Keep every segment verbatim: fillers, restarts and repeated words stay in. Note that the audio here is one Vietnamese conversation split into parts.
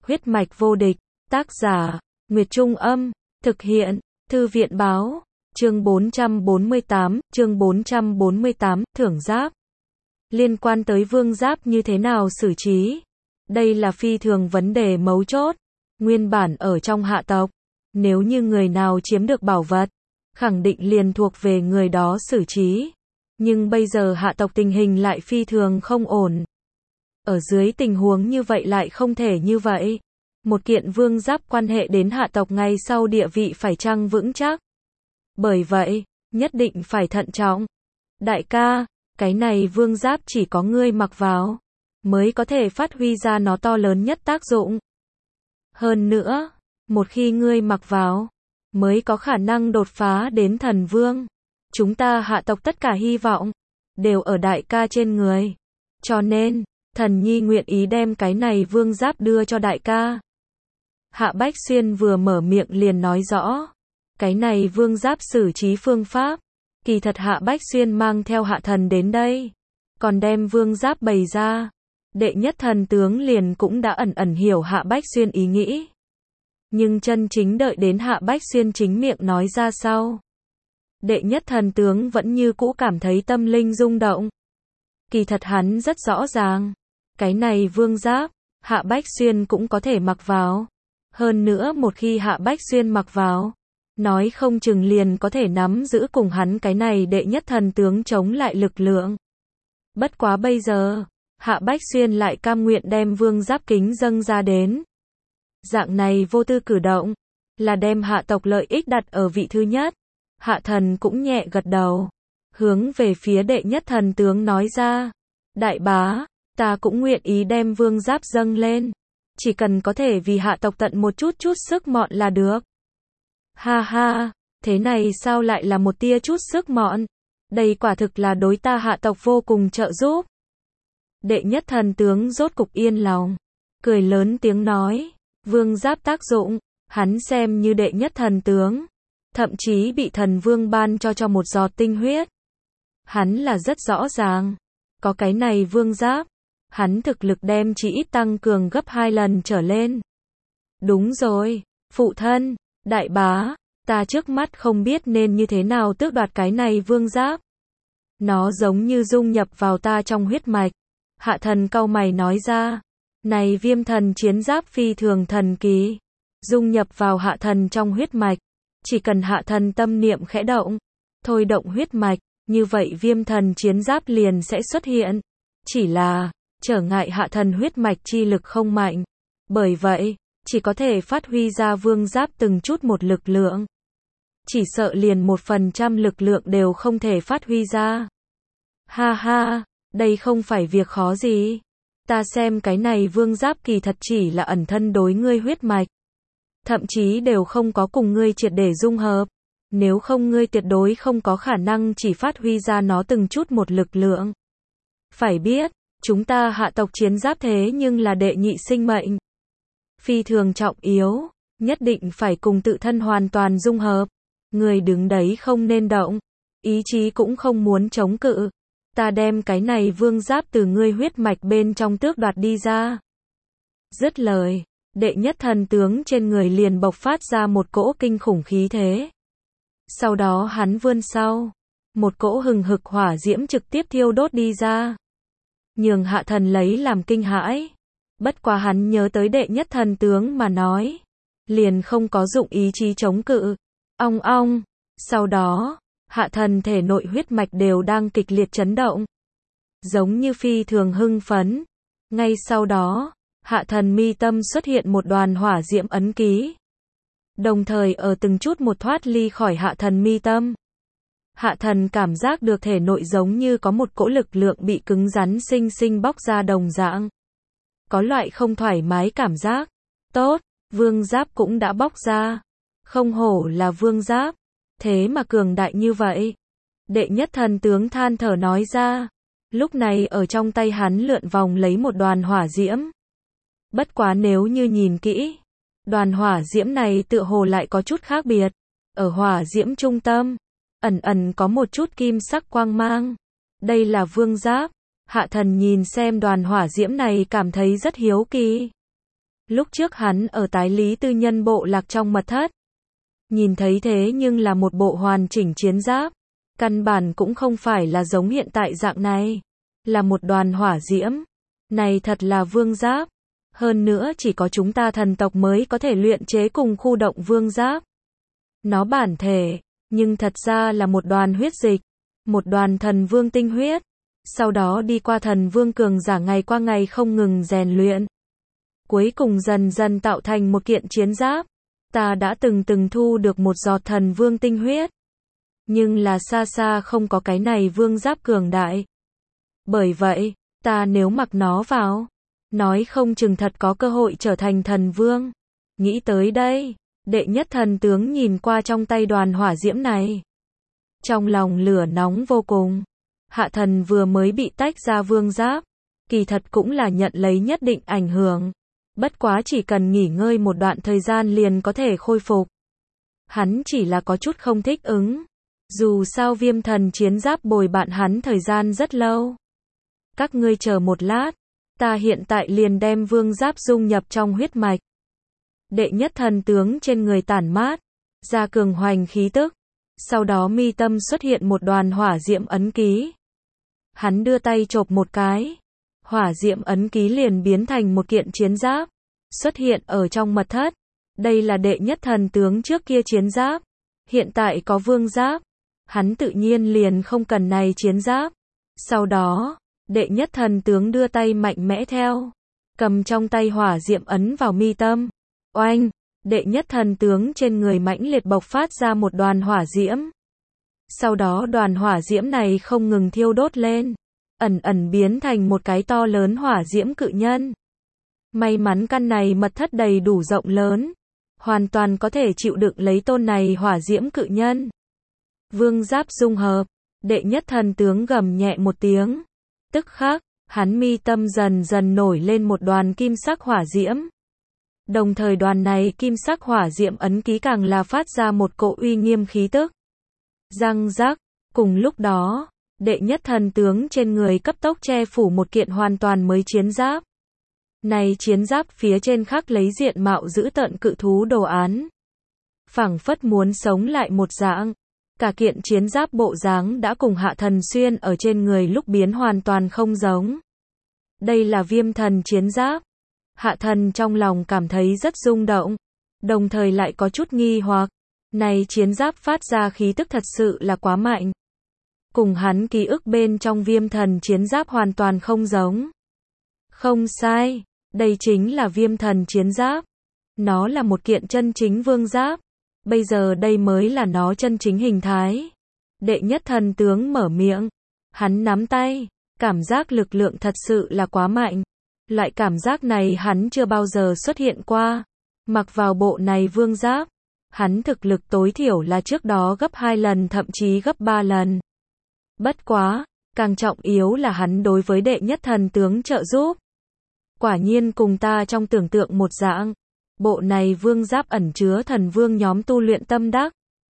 Huyết mạch vô địch, tác giả, Nguyệt Trung Âm, thực hiện, Thư viện Báo, chương bốn trăm bốn mươi tám, chương bốn trăm bốn mươi tám, thưởng giáp. Liên quan tới vương giáp như thế nào xử trí? Đây là phi thường vấn đề mấu chốt. Nguyên bản ở trong hạ tộc, nếu như người nào chiếm được bảo vật, khẳng định liền thuộc về người đó xử trí. Nhưng bây giờ hạ tộc tình hình lại phi thường không ổn. Ở dưới tình huống như vậy lại không thể như vậy. Một kiện vương giáp quan hệ đến hạ tộc ngày sau địa vị phải chăng vững chắc. Bởi vậy, nhất định phải thận trọng. Đại ca, cái này vương giáp chỉ có ngươi mặc vào, mới có thể phát huy ra nó to lớn nhất tác dụng. Hơn nữa, một khi ngươi mặc vào, mới có khả năng đột phá đến thần vương. Chúng ta hạ tộc tất cả hy vọng, đều ở đại ca trên người. Cho nên, thần nhi nguyện ý đem cái này vương giáp đưa cho đại ca. Hạ Bách Xuyên vừa mở miệng liền nói rõ. Cái này vương giáp xử trí phương pháp. Kỳ thật Hạ Bách Xuyên mang theo hạ thần đến đây. Còn đem vương giáp bày ra. Đệ nhất thần tướng liền cũng đã ẩn ẩn hiểu Hạ Bách Xuyên ý nghĩ. Nhưng chân chính đợi đến Hạ Bách Xuyên chính miệng nói ra sau. Đệ nhất thần tướng vẫn như cũ cảm thấy tâm linh rung động. Kỳ thật hắn rất rõ ràng. Cái này vương giáp, Hạ Bách Xuyên cũng có thể mặc vào. Hơn nữa một khi Hạ Bách Xuyên mặc vào, nói không chừng liền có thể nắm giữ cùng hắn cái này đệ nhất thần tướng chống lại lực lượng. Bất quá bây giờ, Hạ Bách Xuyên lại cam nguyện đem vương giáp kính dâng ra đến. Dạng này vô tư cử động, là đem hạ tộc lợi ích đặt ở vị thứ nhất. Hạ thần cũng nhẹ gật đầu, hướng về phía đệ nhất thần tướng nói ra. Đại bá, ta cũng nguyện ý đem vương giáp dâng lên. Chỉ cần có thể vì hạ tộc tận một chút chút sức mọn là được. Ha ha, thế này sao lại là một tia chút sức mọn? Đây quả thực là đối ta hạ tộc vô cùng trợ giúp. Đệ nhất thần tướng rốt cục yên lòng, cười lớn tiếng nói, vương giáp tác dụng, hắn xem như đệ nhất thần tướng, thậm chí bị thần vương ban cho cho một giọt tinh huyết. Hắn là rất rõ ràng, có cái này vương giáp, hắn thực lực đem chỉ ít tăng cường gấp hai lần trở lên. Đúng rồi, phụ thân, đại bá, ta trước mắt không biết nên như thế nào tước đoạt cái này vương giáp. Nó giống như dung nhập vào ta trong huyết mạch. Hạ thần cau mày nói ra, này viêm thần chiến giáp phi thường thần kỳ, dung nhập vào hạ thần trong huyết mạch, chỉ cần hạ thần tâm niệm khẽ động, thôi động huyết mạch, như vậy viêm thần chiến giáp liền sẽ xuất hiện. Chỉ là, trở ngại hạ thần huyết mạch chi lực không mạnh, bởi vậy, chỉ có thể phát huy ra vương giáp từng chút một lực lượng. Chỉ sợ liền một phần trăm lực lượng đều không thể phát huy ra. Ha ha, đây không phải việc khó gì. Ta xem cái này vương giáp kỳ thật chỉ là ẩn thân đối ngươi huyết mạch. Thậm chí đều không có cùng ngươi triệt để dung hợp. Nếu không ngươi tuyệt đối không có khả năng chỉ phát huy ra nó từng chút một lực lượng. Phải biết, chúng ta hạ tộc chiến giáp thế nhưng là đệ nhị sinh mệnh. Phi thường trọng yếu, nhất định phải cùng tự thân hoàn toàn dung hợp. Người đứng đấy không nên động, ý chí cũng không muốn chống cự. Ta đem cái này vương giáp từ ngươi huyết mạch bên trong tước đoạt đi ra. Dứt lời, đệ nhất thần tướng trên người liền bộc phát ra một cỗ kinh khủng khí thế. Sau đó hắn vươn sau, một cỗ hừng hực hỏa diễm trực tiếp thiêu đốt đi ra. Nhường hạ thần lấy làm kinh hãi. Bất quá hắn nhớ tới đệ nhất thần tướng mà nói, liền không có dụng ý chí chống cự. Ong ong, sau đó, hạ thần thể nội huyết mạch đều đang kịch liệt chấn động. Giống như phi thường hưng phấn. Ngay sau đó, hạ thần mi tâm xuất hiện một đoàn hỏa diễm ấn ký. Đồng thời ở từng chút một thoát ly khỏi hạ thần mi tâm. Hạ thần cảm giác được thể nội giống như có một cỗ lực lượng bị cứng rắn xinh xinh bóc ra đồng dạng. Có loại không thoải mái cảm giác. Tốt, vương giáp cũng đã bóc ra. Không hổ là vương giáp. Thế mà cường đại như vậy. Đệ nhất thần tướng than thở nói ra. Lúc này ở trong tay hắn lượn vòng lấy một đoàn hỏa diễm. Bất quá nếu như nhìn kỹ, đoàn hỏa diễm này tựa hồ lại có chút khác biệt. Ở hỏa diễm trung tâm, ẩn ẩn có một chút kim sắc quang mang. Đây là vương giáp. Hạ thần nhìn xem đoàn hỏa diễm này cảm thấy rất hiếu kỳ. Lúc trước hắn ở tái lý tư nhân bộ lạc trong mật thất. Nhìn thấy thế nhưng là một bộ hoàn chỉnh chiến giáp. Căn bản cũng không phải là giống hiện tại dạng này. Là một đoàn hỏa diễm. Này thật là vương giáp. Hơn nữa chỉ có chúng ta thần tộc mới có thể luyện chế cùng khu động vương giáp. Nó bản thể, nhưng thật ra là một đoàn huyết dịch. Một đoàn thần vương tinh huyết. Sau đó đi qua thần vương cường giả ngày qua ngày không ngừng rèn luyện. Cuối cùng dần dần tạo thành một kiện chiến giáp. Ta đã từng từng thu được một giọt thần vương tinh huyết. Nhưng là xa xa không có cái này vương giáp cường đại. Bởi vậy, ta nếu mặc nó vào, nói không chừng thật có cơ hội trở thành thần vương. Nghĩ tới đây, đệ nhất thần tướng nhìn qua trong tay đoàn hỏa diễm này. Trong lòng lửa nóng vô cùng. Hạ thần vừa mới bị tách ra vương giáp. Kỳ thật cũng là nhận lấy nhất định ảnh hưởng. Bất quá chỉ cần nghỉ ngơi một đoạn thời gian liền có thể khôi phục. Hắn chỉ là có chút không thích ứng. Dù sao viêm thần chiến giáp bồi bạn hắn thời gian rất lâu. Các ngươi chờ một lát. Ta hiện tại liền đem vương giáp dung nhập trong huyết mạch. Đệ nhất thần tướng trên người tản mát. Ra cường hoành khí tức. Sau đó mi tâm xuất hiện một đoàn hỏa diễm ấn ký. Hắn đưa tay chộp một cái. Hỏa diễm ấn ký liền biến thành một kiện chiến giáp. Xuất hiện ở trong mật thất. Đây là đệ nhất thần tướng trước kia chiến giáp. Hiện tại có vương giáp. Hắn tự nhiên liền không cần này chiến giáp. Sau đó, đệ nhất thần tướng đưa tay mạnh mẽ theo. Cầm trong tay hỏa diễm ấn vào mi tâm. Oanh! Đệ nhất thần tướng trên người mãnh liệt bộc phát ra một đoàn hỏa diễm. Sau đó đoàn hỏa diễm này không ngừng thiêu đốt lên. Ẩn ẩn biến thành một cái to lớn hỏa diễm cự nhân. May mắn căn này mật thất đầy đủ rộng lớn. Hoàn toàn có thể chịu đựng lấy tôn này hỏa diễm cự nhân. Vương giáp dung hợp. Đệ nhất thần tướng gầm nhẹ một tiếng. Tức khắc, hắn mi tâm dần dần nổi lên một đoàn kim sắc hỏa diễm. Đồng thời đoàn này kim sắc hỏa diễm ấn ký càng là phát ra một cỗ uy nghiêm khí tức. Răng rắc, cùng lúc đó, đệ nhất thần tướng trên người cấp tốc che phủ một kiện hoàn toàn mới chiến giáp. Này chiến giáp phía trên khắc lấy diện mạo dữ tợn cự thú đồ án. Phảng phất muốn sống lại một dạng. Cả kiện chiến giáp bộ dáng đã cùng hạ thần xuyên ở trên người lúc biến hoàn toàn không giống. Đây là viêm thần chiến giáp. Hạ thần trong lòng cảm thấy rất rung động. Đồng thời lại có chút nghi hoặc. Này chiến giáp phát ra khí tức thật sự là quá mạnh. Cùng hắn ký ức bên trong viêm thần chiến giáp hoàn toàn không giống. Không sai. Đây chính là viêm thần chiến giáp. Nó là một kiện chân chính vương giáp. Bây giờ đây mới là nó chân chính hình thái. Đệ nhất thần tướng mở miệng. Hắn nắm tay. Cảm giác lực lượng thật sự là quá mạnh. Loại cảm giác này hắn chưa bao giờ xuất hiện qua. Mặc vào bộ này vương giáp. Hắn thực lực tối thiểu là trước đó gấp hai lần thậm chí gấp ba lần. Bất quá. Càng trọng yếu là hắn đối với đệ nhất thần tướng trợ giúp. Quả nhiên cùng ta trong tưởng tượng một dạng. Bộ này vương giáp ẩn chứa thần vương nhóm tu luyện tâm đắc.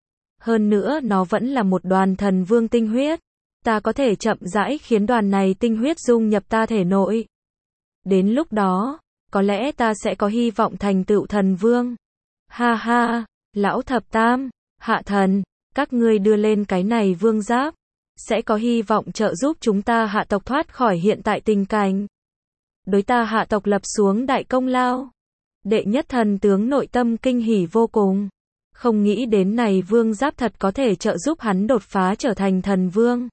Hơn nữa nó vẫn là một đoàn thần vương tinh huyết. Ta có thể chậm rãi khiến đoàn này tinh huyết dung nhập ta thể nội. Đến lúc đó, có lẽ ta sẽ có hy vọng thành tựu thần vương. Ha ha, lão thập tam, hạ thần, các ngươi đưa lên cái này vương giáp. Sẽ có hy vọng trợ giúp chúng ta hạ tộc thoát khỏi hiện tại tình cảnh. Đối ta hạ tộc lập xuống đại công lao. Đệ nhất thần tướng nội tâm kinh hỉ vô cùng. Không nghĩ đến này vương giáp thật có thể trợ giúp hắn đột phá trở thành thần vương.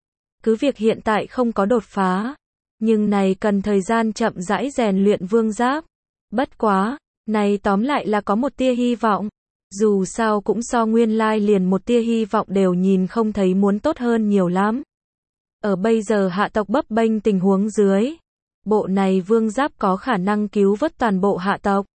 Cứ việc hiện tại không có đột phá. Nhưng này cần thời gian chậm rãi rèn luyện vương giáp. Bất quá, này tóm lại là có một tia hy vọng. Dù sao cũng so nguyên lai liền một tia hy vọng đều nhìn không thấy muốn tốt hơn nhiều lắm. Ở bây giờ hạ tộc bấp bênh tình huống dưới. Bộ này vương giáp có khả năng cứu vớt toàn bộ hạ tộc.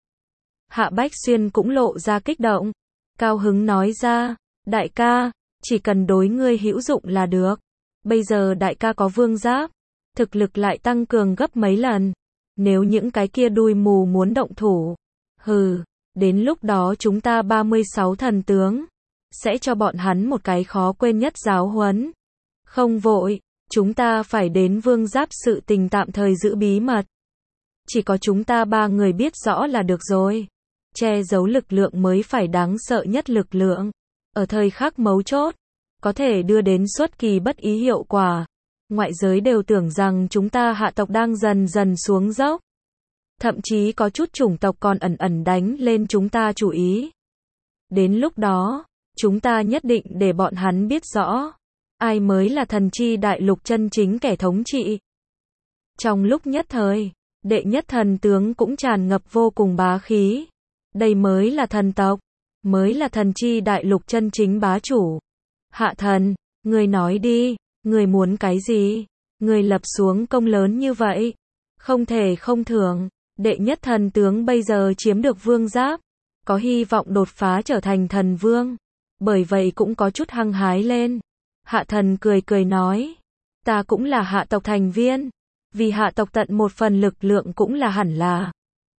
Hạ Bách Xuyên cũng lộ ra kích động. Cao hứng nói ra, đại ca, chỉ cần đối ngươi hữu dụng là được. Bây giờ đại ca có vương giáp. Thực lực lại tăng cường gấp mấy lần. Nếu những cái kia đuôi mù muốn động thủ. Hừ, đến lúc đó chúng ta ba mươi sáu thần tướng. Sẽ cho bọn hắn một cái khó quên nhất giáo huấn. Không vội, chúng ta phải đến vương giáp sự tình tạm thời giữ bí mật. Chỉ có chúng ta ba người biết rõ là được rồi. Che giấu lực lượng mới phải đáng sợ nhất lực lượng. Ở thời khắc mấu chốt, có thể đưa đến xuất kỳ bất ý hiệu quả. Ngoại giới đều tưởng rằng chúng ta hạ tộc đang dần dần xuống dốc. Thậm chí có chút chủng tộc còn ẩn ẩn đánh lên chúng ta chủ ý. Đến lúc đó, chúng ta nhất định để bọn hắn biết rõ, ai mới là thần chi đại lục chân chính kẻ thống trị. Trong lúc nhất thời, đệ nhất thần tướng cũng tràn ngập vô cùng bá khí. Đây mới là thần tộc, mới là thần chi đại lục chân chính bá chủ. Hạ thần, người nói đi, người muốn cái gì? Người lập xuống công lớn như vậy, không thể không thưởng. Đệ nhất thần tướng bây giờ chiếm được vương giáp, có hy vọng đột phá trở thành thần vương, bởi vậy cũng có chút hăng hái lên. Hạ thần cười cười nói, ta cũng là hạ tộc thành viên, vì hạ tộc tận một phần lực lượng cũng là hẳn là.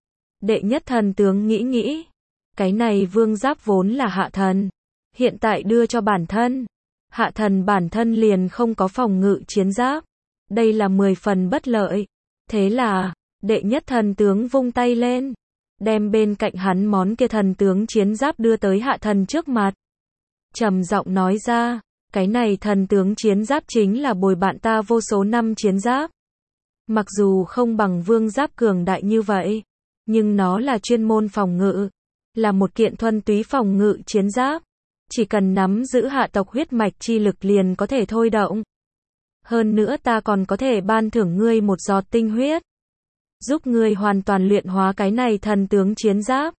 Đệ nhất thần tướng nghĩ nghĩ, cái này vương giáp vốn là hạ thần, hiện tại đưa cho bản thân, hạ thần bản thân liền không có phòng ngự chiến giáp, đây là mười phần bất lợi. Thế là, đệ nhất thần tướng vung tay lên, đem bên cạnh hắn món kia thần tướng chiến giáp đưa tới hạ thần trước mặt. Trầm giọng nói ra, cái này thần tướng chiến giáp chính là bồi bạn ta vô số năm chiến giáp. Mặc dù không bằng vương giáp cường đại như vậy, nhưng nó là chuyên môn phòng ngự, là một kiện thuần túy phòng ngự chiến giáp. Chỉ cần nắm giữ hạ tộc huyết mạch chi lực liền có thể thôi động. Hơn nữa ta còn có thể ban thưởng ngươi một giọt tinh huyết, giúp ngươi hoàn toàn luyện hóa cái này thần tướng chiến giáp.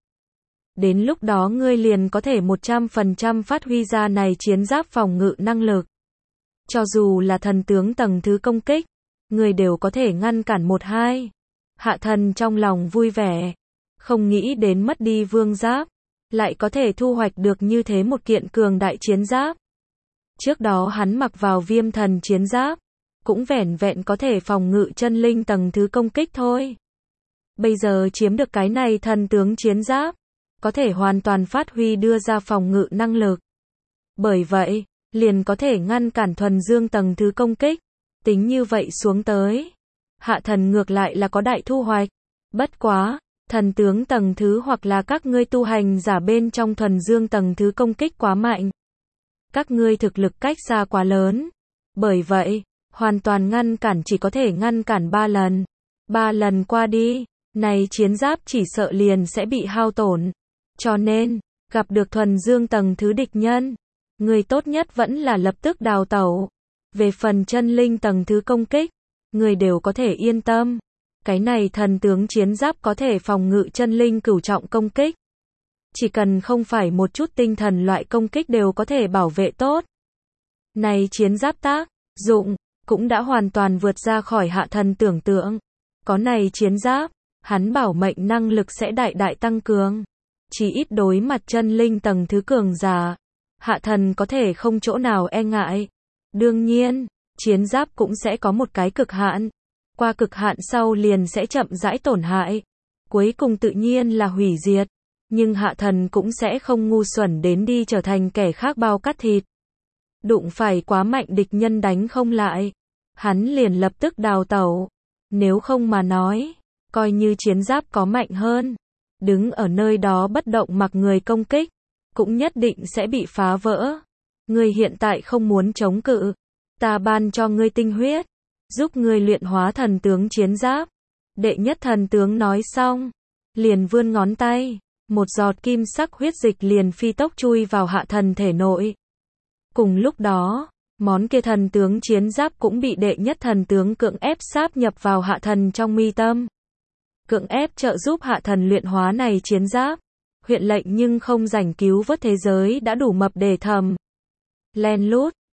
Đến lúc đó ngươi liền có thể một trăm phần trăm phát huy ra này chiến giáp phòng ngự năng lực. Cho dù là thần tướng tầng thứ công kích, ngươi đều có thể ngăn cản một hai. Hạ thần trong lòng vui vẻ, không nghĩ đến mất đi vương giáp, lại có thể thu hoạch được như thế một kiện cường đại chiến giáp. Trước đó hắn mặc vào viêm thần chiến giáp, cũng vẻn vẹn có thể phòng ngự chân linh tầng thứ công kích thôi. Bây giờ chiếm được cái này thần tướng chiến giáp, có thể hoàn toàn phát huy đưa ra phòng ngự năng lực. Bởi vậy, liền có thể ngăn cản thuần dương tầng thứ công kích. Tính như vậy xuống tới, hạ thần ngược lại là có đại thu hoạch. Bất quá, thần tướng tầng thứ hoặc là các ngươi tu hành giả bên trong thuần dương tầng thứ công kích quá mạnh. Các ngươi thực lực cách xa quá lớn. Bởi vậy, hoàn toàn ngăn cản chỉ có thể ngăn cản ba lần. Ba lần qua đi, này chiến giáp chỉ sợ liền sẽ bị hao tổn. Cho nên, gặp được thuần dương tầng thứ địch nhân, người tốt nhất vẫn là lập tức đào tẩu. Về phần chân linh tầng thứ công kích, người đều có thể yên tâm. Cái này thần tướng chiến giáp có thể phòng ngự chân linh cửu trọng công kích. Chỉ cần không phải một chút tinh thần loại công kích đều có thể bảo vệ tốt. Này chiến giáp tác dụng cũng đã hoàn toàn vượt ra khỏi hạ thần tưởng tượng. Có này chiến giáp, hắn bảo mệnh năng lực sẽ đại đại tăng cường. Chỉ ít đối mặt chân linh tầng thứ cường giả, hạ thần có thể không chỗ nào e ngại. Đương nhiên, chiến giáp cũng sẽ có một cái cực hạn. Qua cực hạn sau liền sẽ chậm rãi tổn hại. Cuối cùng tự nhiên là hủy diệt. Nhưng hạ thần cũng sẽ không ngu xuẩn đến đi trở thành kẻ khác bao cắt thịt. Đụng phải quá mạnh địch nhân đánh không lại, hắn liền lập tức đào tẩu. Nếu không mà nói, coi như chiến giáp có mạnh hơn, đứng ở nơi đó bất động mặc người công kích, cũng nhất định sẽ bị phá vỡ. Ngươi hiện tại không muốn chống cự, ta ban cho ngươi tinh huyết, giúp ngươi luyện hóa thần tướng chiến giáp. Đệ nhất thần tướng nói xong, liền vươn ngón tay, một giọt kim sắc huyết dịch liền phi tốc chui vào hạ thần thể nội. Cùng lúc đó, món kia thần tướng chiến giáp cũng bị đệ nhất thần tướng cưỡng ép sáp nhập vào hạ thần trong mi tâm. Cưỡng ép trợ giúp hạ thần luyện hóa này chiến giáp. Huyện lệnh nhưng không rảnh cứu vớt thế giới đã đủ mập để thầm. Len lút,